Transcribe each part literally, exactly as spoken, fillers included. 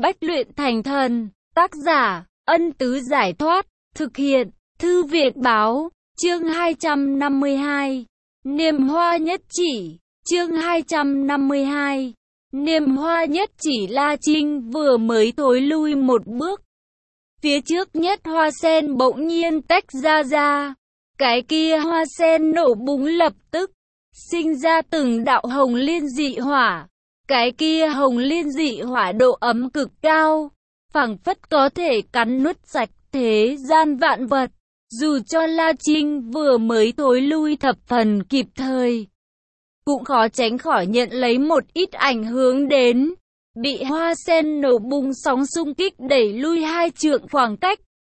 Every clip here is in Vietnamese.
Bách luyện thành thần. Tác giả, Ân Tứ Giải Thoát. Thực hiện, Thư Viện Báo. Chương hai trăm năm mươi hai. Niềm hoa nhất chỉ. Chương hai trăm năm mươi hai. Niềm hoa nhất chỉ. La Trinh vừa mới thối lui một bước. Phía trước nhất hoa sen bỗng nhiên tách ra ra. Cái kia hoa sen nổ búng lập tức, sinh ra từng đạo hồng liên dị hỏa. Cái kia hồng liên dị hỏa độ ấm cực cao, phảng phất có thể cắn nuốt sạch thế gian vạn vật. Dù cho La Trinh vừa mới thối lui thập phần kịp thời, cũng khó tránh khỏi nhận lấy một ít ảnh hưởng đến. Bị hoa sen nổ bùng sóng xung kích đẩy lui hai trượng khoảng cách,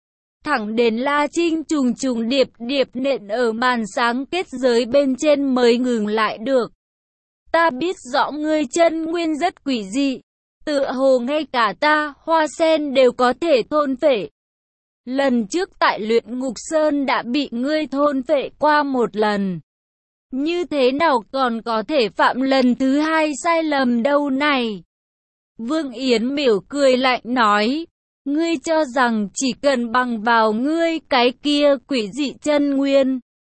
thẳng đến La Trinh trùng trùng điệp điệp nện ở màn sáng kết giới bên trên mới ngừng lại được. Ta biết rõ ngươi chân nguyên rất quỷ dị, tựa hồ ngay cả ta, hoa sen đều có thể thôn phệ. Lần trước tại Luyện Ngục Sơn đã bị ngươi thôn phệ qua một lần, như thế nào còn có thể phạm lần thứ hai sai lầm đâu này? Vương Yến Miểu cười lạnh nói, ngươi cho rằng chỉ cần bằng vào ngươi cái kia quỷ dị chân nguyên,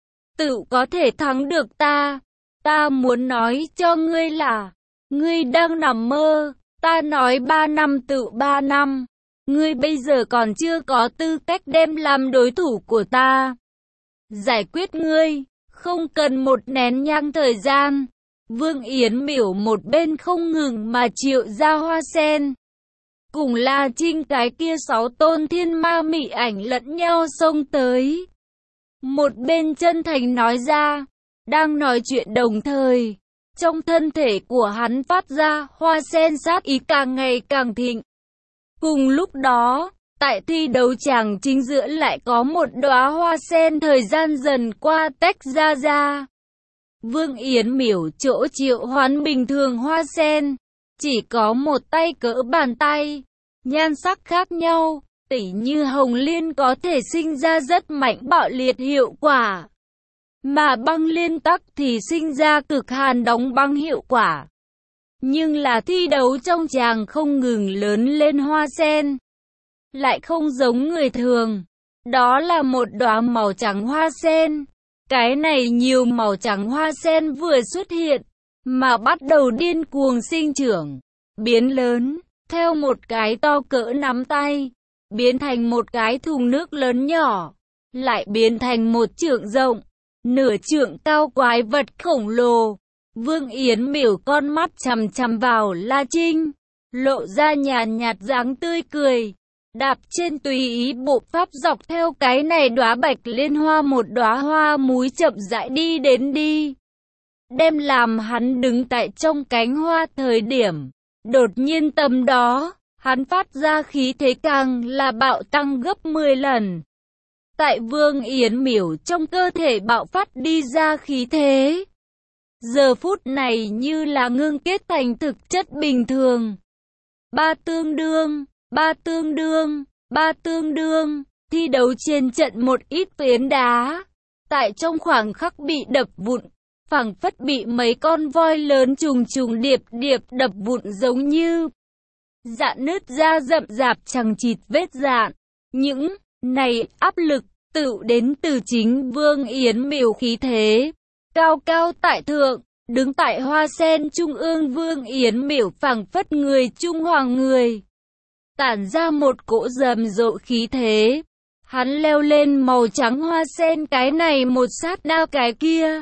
tự có thể thắng được ta. Ta muốn nói cho ngươi là, ngươi đang nằm mơ. Ta nói ba năm tự ba năm, ngươi bây giờ còn chưa có tư cách đem làm đối thủ của ta. Giải quyết ngươi, không cần một nén nhang thời gian. Vương Yến Miểu một bên không ngừng mà triệu ra hoa sen, cùng La Trinh cái kia sáu tôn thiên ma mị ảnh lẫn nhau xông tới. Một bên chân thành nói ra, đang nói chuyện đồng thời, trong thân thể của hắn phát ra hoa sen sát ý càng ngày càng thịnh. Cùng lúc đó, tại thi đấu tràng chính giữa lại có một đóa hoa sen thời gian dần qua tách ra ra. Vương Yến Miểu chỗ triệu hoán bình thường hoa sen, chỉ có một tay cỡ bàn tay, nhan sắc khác nhau, tỉ như hồng liên có thể sinh ra rất mạnh bạo liệt hiệu quả, mà băng liên tắc thì sinh ra cực hàn đóng băng hiệu quả. Nhưng là thi đấu trong tràng không ngừng lớn lên hoa sen, lại không giống người thường. Đó là một đóa màu trắng hoa sen. Cái này nhiều màu trắng hoa sen vừa xuất hiện, mà bắt đầu điên cuồng sinh trưởng, biến lớn, theo một cái to cỡ nắm tay, biến thành một cái thùng nước lớn nhỏ, lại biến thành một trượng rộng, nửa trượng cao quái vật khổng lồ. Vương Yến Miểu con mắt chằm chằm vào La Trinh, lộ ra nhàn nhạt dáng tươi cười, đạp trên tùy ý bộ pháp dọc theo cái này đóa bạch liên hoa một đóa hoa múi chậm rãi đi đến đi. Đem làm hắn đứng tại trong cánh hoa thời điểm, đột nhiên tầm đó, hắn phát ra khí thế càng là bạo tăng gấp mười lần. Tại Vương Yến Miểu trong cơ thể bạo phát đi ra khí thế, giờ phút này như là ngưng kết thành thực chất bình thường. Ba tương đương, ba tương đương, ba tương đương, thi đấu trên trận một ít phiến đá, tại trong khoảng khắc bị đập vụn, phảng phất bị mấy con voi lớn trùng trùng điệp điệp đập vụn giống như dạn nứt ra rậm rạp chằng chịt vết dạn. Những này áp lực tự đến từ chính Vương Yến Miểu khí thế cao cao tại thượng, đứng tại hoa sen trung ương. Vương Yến Miểu phảng phất người trung hoàng người, tản ra một cỗ rầm rộ khí thế. Hắn leo lên màu trắng hoa sen, cái này một sát na cái kia,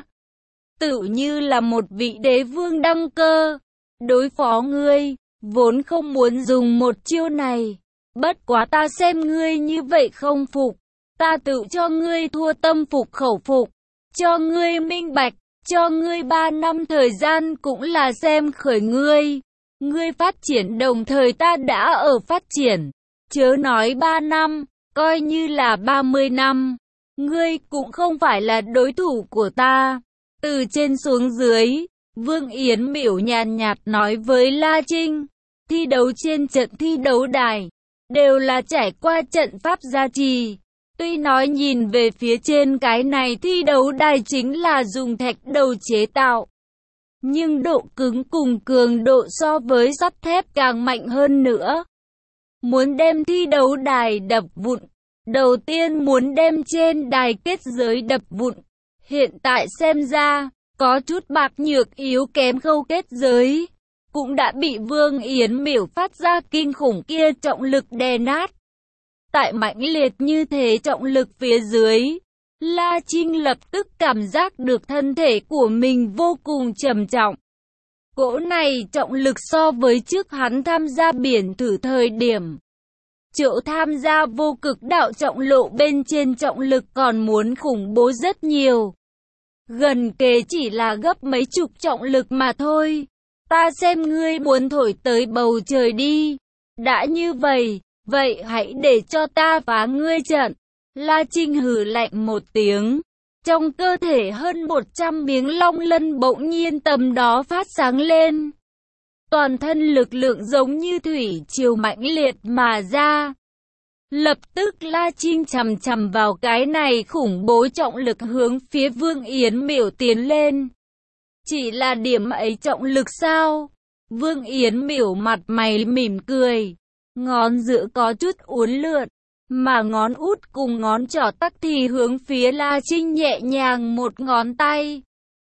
tự như là một vị đế vương đăng cơ. Đối phó ngươi, vốn không muốn dùng một chiêu này, bất quá ta xem ngươi như vậy không phục, ta tự cho ngươi thua tâm phục khẩu phục, cho ngươi minh bạch, cho ngươi ba năm thời gian cũng là xem khởi ngươi. Ngươi phát triển đồng thời ta đã ở phát triển, chớ nói ba năm, coi như là ba mươi năm, ngươi cũng không phải là đối thủ của ta. Từ trên xuống dưới, Vương Yến Miểu nhàn nhạt nói với La Trinh, thi đấu trên trận thi đấu đài, đều là trải qua trận pháp gia trì. Tuy nói nhìn về phía trên cái này thi đấu đài chính là dùng thạch đầu chế tạo, nhưng độ cứng cùng cường độ so với sắt thép càng mạnh hơn nữa. muốn đem thi đấu đài đập vụn. Đầu tiên muốn đem trên đài kết giới đập vụn. Hiện tại xem ra, có chút bạc nhược yếu kém khâu kết giới, cũng đã bị Vương Yến Miểu phát ra kinh khủng kia trọng lực đè nát. Tại mãnh liệt như thế trọng lực phía dưới, La Trinh lập tức cảm giác được thân thể của mình vô cùng trầm trọng. Cỗ này trọng lực so với trước hắn tham gia biển thử thời điểm. Chỗ tham gia vô cực đạo trọng lộ bên trên trọng lực còn muốn khủng bố rất nhiều. Gần kề chỉ là gấp mấy chục trọng lực mà thôi. Ta xem ngươi muốn thổi tới bầu trời đi. Đã như vậy, vậy hãy để cho ta phá ngươi trận. La Trinh hừ lạnh một tiếng. Trong cơ thể hơn một trăm miếng long lân bỗng nhiên tầm đó phát sáng lên. Toàn thân lực lượng giống như thủy triều mãnh liệt mà ra. Lập tức La Trinh chằm chằm vào cái này khủng bố trọng lực hướng phía Vương Yến Miểu tiến lên. Chỉ là điểm ấy trọng lực sao? Vương Yến Miểu mặt mày mỉm cười. Ngón giữa có chút uốn lượn, mà ngón út cùng ngón trỏ tắc thì hướng phía La Trinh nhẹ nhàng một ngón tay.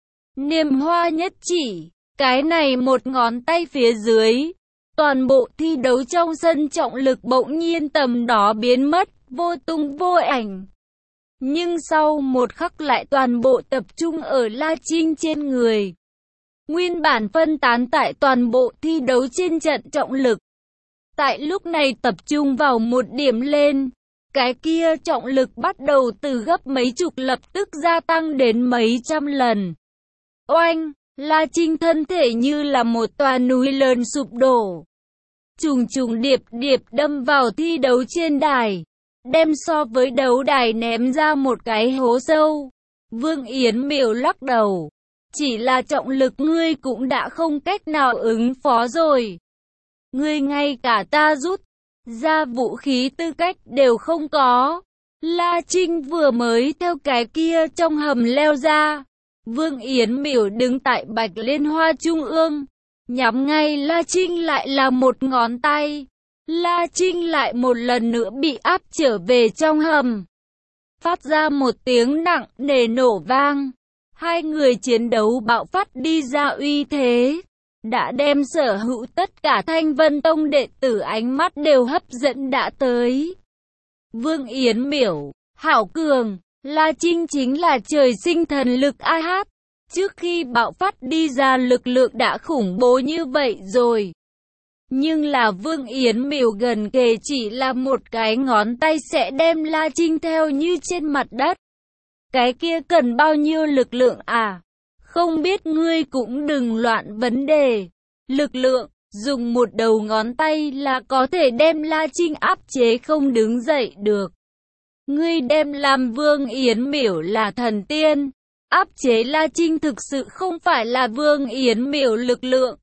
Niềm hoa nhất chỉ, cái này một ngón tay phía dưới. Toàn bộ thi đấu trong sân trọng lực bỗng nhiên tầm đó biến mất, vô tung vô ảnh. Nhưng sau một khắc lại toàn bộ tập trung ở La Trinh trên người. Nguyên bản phân tán tại toàn bộ thi đấu trên trận trọng lực. Tại lúc này tập trung vào một điểm lên. Cái kia trọng lực bắt đầu từ gấp mấy chục lập tức gia tăng đến mấy trăm lần. Oanh! La Trinh thân thể như là một tòa núi lớn sụp đổ. Trùng trùng điệp điệp đâm vào thi đấu trên đài. Đem so với đấu đài ném ra một cái hố sâu. Vương Yến Miểu lắc đầu. Chỉ là trọng lực ngươi cũng đã không cách nào ứng phó rồi. Ngươi ngay cả ta rút ra vũ khí tư cách đều không có. La Trinh vừa mới theo cái kia trong hầm leo ra. Vương Yến Miểu đứng tại Bạch Liên Hoa trung ương. Nhắm ngay La Trinh lại là một ngón tay. La Trinh lại một lần nữa bị áp trở về trong hầm. Phát ra một tiếng nặng nề nổ vang. Hai người chiến đấu bạo phát đi ra uy thế. Đã đem sở hữu tất cả Thanh Vân Tông đệ tử ánh mắt đều hấp dẫn đã tới. Vương Yến Miểu, hảo cường, La Trinh chính là trời sinh thần lực a hát. Trước khi bạo phát đi ra lực lượng đã khủng bố như vậy rồi. Nhưng là Vương Yến Miểu gần kề chỉ là một cái ngón tay sẽ đem La Trinh theo như trên mặt đất. Cái kia cần bao nhiêu lực lượng à? Không biết ngươi cũng đừng loạn vấn đề. Lực lượng, dùng một đầu ngón tay là có thể đem La Trinh áp chế không đứng dậy được. Ngươi đem làm Vương Yến Miểu là thần tiên. Áp chế La Trinh thực sự không phải là Vương Yến Miểu lực lượng,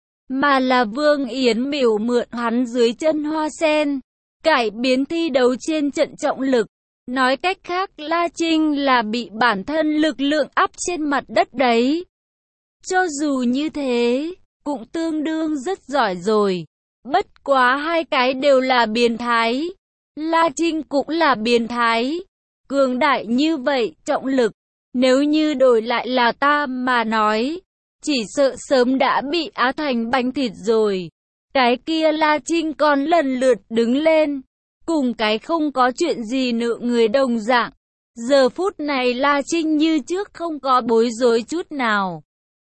mà là Vương Yến Miểu mượn hắn dưới chân hoa sen, cải biến thi đấu trên trận trọng lực. Nói cách khác La Trinh là bị bản thân lực lượng áp trên mặt đất đấy. Cho dù như thế, cũng tương đương rất giỏi rồi. Bất quá hai cái đều là biến thái. La Trinh cũng là biến thái. Cường đại như vậy, trọng lực. Nếu như đổi lại là ta mà nói, chỉ sợ sớm đã bị á thành bánh thịt rồi. Cái kia La Trinh còn lần lượt đứng lên, cùng cái không có chuyện gì nợ người đồng dạng. Giờ phút này La Trinh như trước không có bối rối chút nào.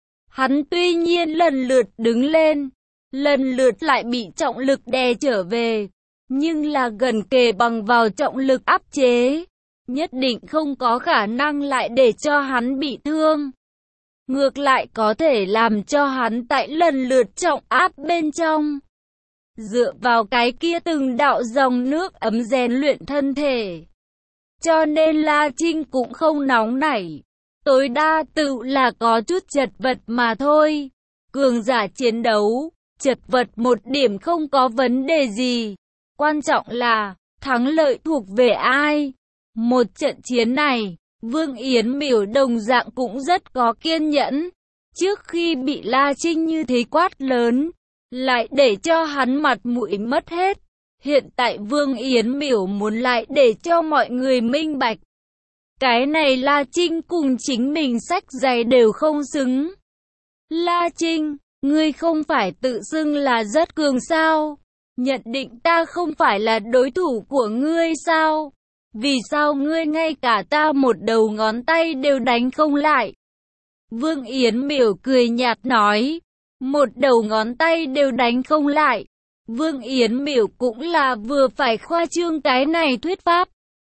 Hắn tuy nhiên lần lượt đứng lên, lần lượt lại bị trọng lực đè trở về, nhưng là gần kề bằng vào trọng lực áp chế. Nhất định không có khả năng lại để cho hắn bị thương. Ngược lại có thể làm cho hắn tại lần lượt trọng áp bên trong. Dựa vào cái kia từng đạo dòng nước ấm rèn luyện thân thể. Cho nên La Trinh cũng không nóng nảy. Tối đa tự là có chút chật vật mà thôi. Cường giả chiến đấu, chật vật một điểm không có vấn đề gì. Quan trọng là, thắng lợi thuộc về ai? Một trận chiến này, Vương Yến Miểu đồng dạng cũng rất có kiên nhẫn. Trước khi bị La Trinh như thế quát lớn, lại để cho hắn mặt mũi mất hết. Hiện tại Vương Yến Miểu muốn lại để cho mọi người minh bạch. Cái này La Trinh cùng chính mình sách giày đều không xứng. La Trinh, ngươi không phải tự xưng là rất cường sao? Nhận định ta không phải là đối thủ của ngươi sao? Vì sao ngươi ngay cả ta một đầu ngón tay đều đánh không lại? Vương Yến Miểu cười nhạt nói, một đầu ngón tay đều đánh không lại. Vương Yến Miểu cũng là vừa phải khoa trương cái này thuyết pháp.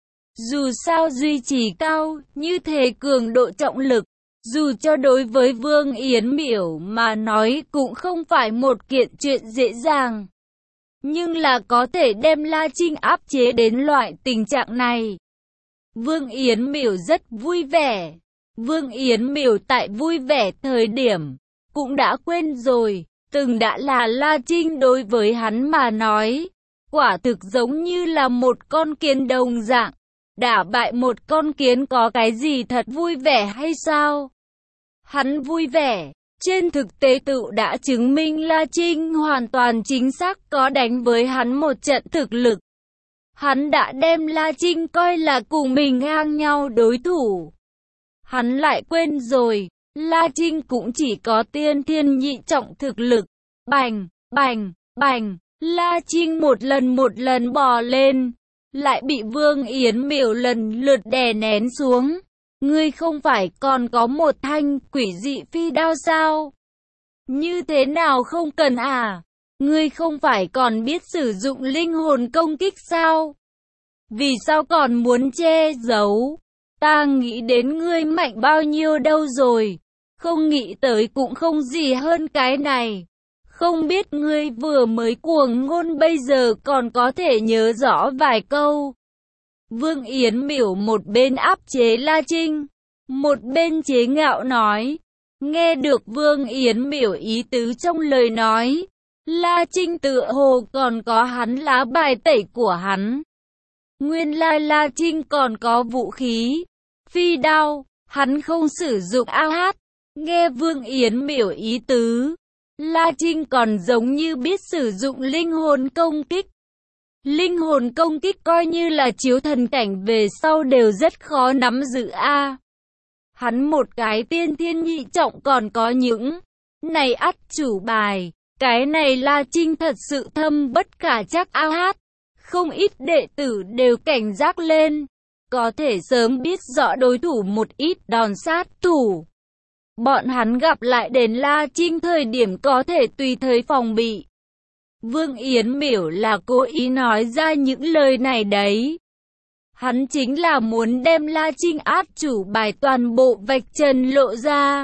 Dù sao duy trì cao, như thế cường độ trọng lực, dù cho đối với Vương Yến Miểu mà nói cũng không phải một kiện chuyện dễ dàng. Nhưng là có thể đem La Trinh áp chế đến loại tình trạng này. Vương Yến Miểu rất vui vẻ. Vương Yến Miểu tại vui vẻ thời điểm, cũng đã quên rồi, từng đã là La Trinh đối với hắn mà nói. Quả thực giống như là một con kiến đồng dạng. Đả bại một con kiến có cái gì thật vui vẻ hay sao? Hắn vui vẻ. Trên thực tế tự đã chứng minh La Trinh hoàn toàn chính xác có đánh với hắn một trận thực lực. Hắn đã đem La Trinh coi là cùng mình ngang nhau đối thủ. Hắn lại quên rồi, La Trinh cũng chỉ có tiên thiên nhị trọng thực lực. Bành, bành, bành, La Trinh một lần một lần bò lên, lại bị Vương Yến Miểu lần lượt đè nén xuống. Ngươi không phải còn có một thanh quỷ dị phi đao sao? Như thế nào không cần à? Ngươi không phải còn biết sử dụng linh hồn công kích sao? Vì sao còn muốn che giấu? Ta nghĩ đến ngươi mạnh bao nhiêu đâu rồi? Không nghĩ tới cũng không gì hơn cái này. Không biết ngươi vừa mới cuồng ngôn bây giờ còn có thể nhớ rõ vài câu. Vương Yến Miểu một bên áp chế La Trinh, một bên chế ngạo nói. Nghe được Vương Yến Miểu ý tứ trong lời nói, La Trinh tựa hồ còn có hắn lá bài tẩy của hắn. Nguyên lai La Trinh còn có vũ khí, phi đao, hắn không sử dụng a hát. Nghe Vương Yến Miểu ý tứ, La Trinh còn giống như biết sử dụng linh hồn công kích. Linh hồn công kích coi như là chiếu thần cảnh về sau đều rất khó nắm giữ a. Hắn một cái tiên thiên nhị trọng còn có những này ắt chủ bài, cái này La Trinh thật sự thâm bất khả trắc a hát. Không ít đệ tử đều cảnh giác lên, có thể sớm biết rõ đối thủ một ít đòn sát thủ. Bọn hắn gặp lại đến La Trinh thời điểm có thể tùy thời phòng bị. Vương Yến Miểu là cố ý nói ra những lời này đấy. Hắn chính là muốn đem La Trinh át chủ bài toàn bộ vạch trần lộ ra,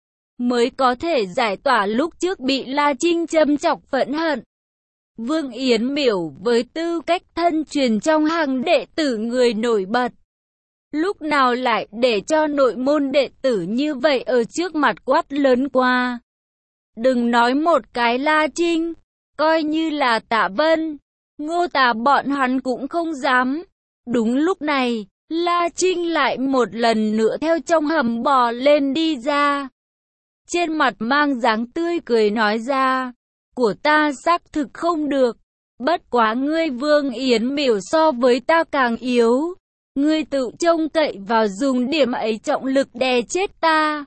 mới có thể giải tỏa lúc trước bị La Trinh châm chọc phẫn hận. Vương Yến Miểu với tư cách thân truyền trong hàng đệ tử người nổi bật, lúc nào lại để cho nội môn đệ tử như vậy ở trước mặt quát lớn qua. Đừng nói một cái La Trinh, coi như là Tạ Vân, Ngô Tà bọn hắn cũng không dám. Đúng lúc này, La Trinh lại một lần nữa theo trong hầm bò lên đi ra. Trên mặt mang dáng tươi cười nói ra, của ta xác thực không được, bất quá ngươi Vương Yến Miểu so với ta càng yếu. Ngươi tự trông cậy vào dùng điểm ấy trọng lực đè chết ta.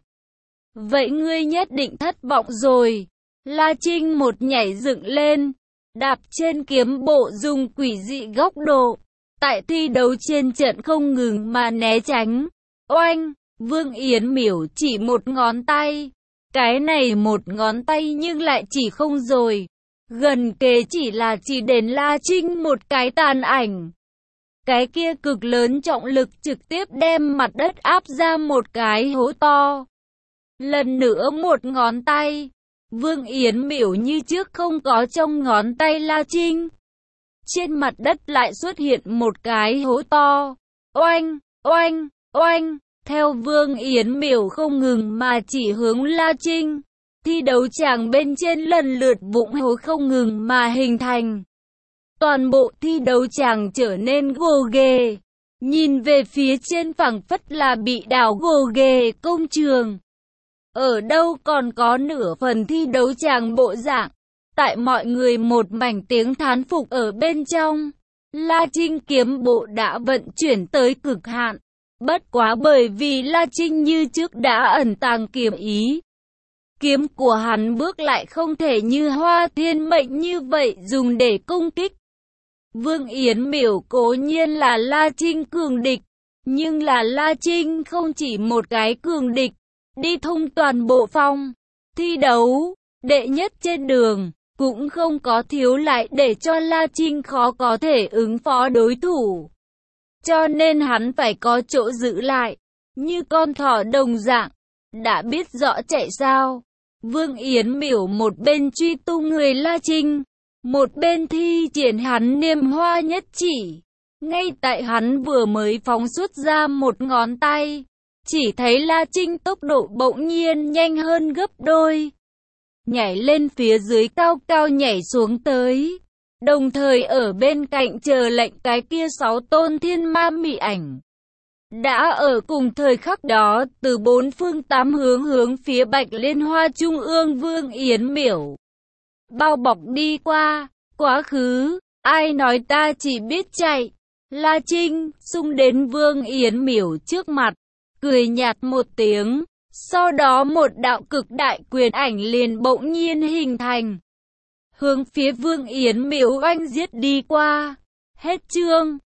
Vậy ngươi nhất định thất vọng rồi. La Trinh một nhảy dựng lên, đạp trên kiếm bộ dùng quỷ dị góc độ. Tại thi đấu trên trận không ngừng mà né tránh. Oanh, Vương Yến Miểu chỉ một ngón tay. Cái này một ngón tay nhưng lại chỉ không rồi. Gần kề chỉ là chỉ đến La Trinh một cái tàn ảnh. Cái kia cực lớn trọng lực trực tiếp đem mặt đất áp ra một cái hố to. Lần nữa một ngón tay. Vương Yến Miểu như trước không có trong ngón tay La Trinh. Trên mặt đất lại xuất hiện một cái hố to. Oanh, oanh, oanh. Theo Vương Yến Miểu không ngừng mà chỉ hướng La Trinh, thi đấu tràng bên trên lần lượt vũng hố không ngừng mà hình thành. Toàn bộ thi đấu tràng trở nên gồ ghề. Nhìn về phía trên phẳng phất là bị đảo gồ ghề công trường. Ở đâu còn có nửa phần thi đấu tràng bộ dạng. tại mọi người một mảnh tiếng thán phục ở bên trong. La Trinh kiếm bộ đã vận chuyển tới cực hạn. Bất quá bởi vì La Trinh như trước đã ẩn tàng kiếm ý. Kiếm của hắn bước lại không thể như Hoa Thiên Mệnh như vậy dùng để công kích. Vương Yến Miểu cố nhiên là La Trinh cường địch, nhưng là La Trinh không chỉ một cái cường địch, đi thông toàn bộ phong thi đấu, đệ nhất trên đường, cũng không có thiếu lại để cho La Trinh khó có thể ứng phó đối thủ. Cho nên hắn phải có chỗ giữ lại, như con thỏ đồng dạng, đã biết rõ chạy sao. Vương Yến Miểu một bên truy tung người La Trinh, một bên thi triển hắn niêm hoa nhất chỉ. Ngay tại hắn vừa mới phóng xuất ra một ngón tay, chỉ thấy La Trinh tốc độ bỗng nhiên nhanh hơn gấp đôi. Nhảy lên phía dưới cao cao nhảy xuống tới. Đồng thời ở bên cạnh chờ lệnh cái kia sáu tôn thiên ma mị ảnh. Đã ở cùng thời khắc đó, từ bốn phương tám hướng hướng phía Bạch Liên Hoa Trung ương Vương Yến Miểu bao bọc đi qua. Quá khứ, ai nói ta chỉ biết chạy. La Trinh xung đến Vương Yến Miểu trước mặt, cười nhạt một tiếng. Sau đó một đạo cực đại quyền ảnh liền bỗng nhiên hình thành, hướng phía Vương Yến Miểu oanh giết đi qua. Hết chương.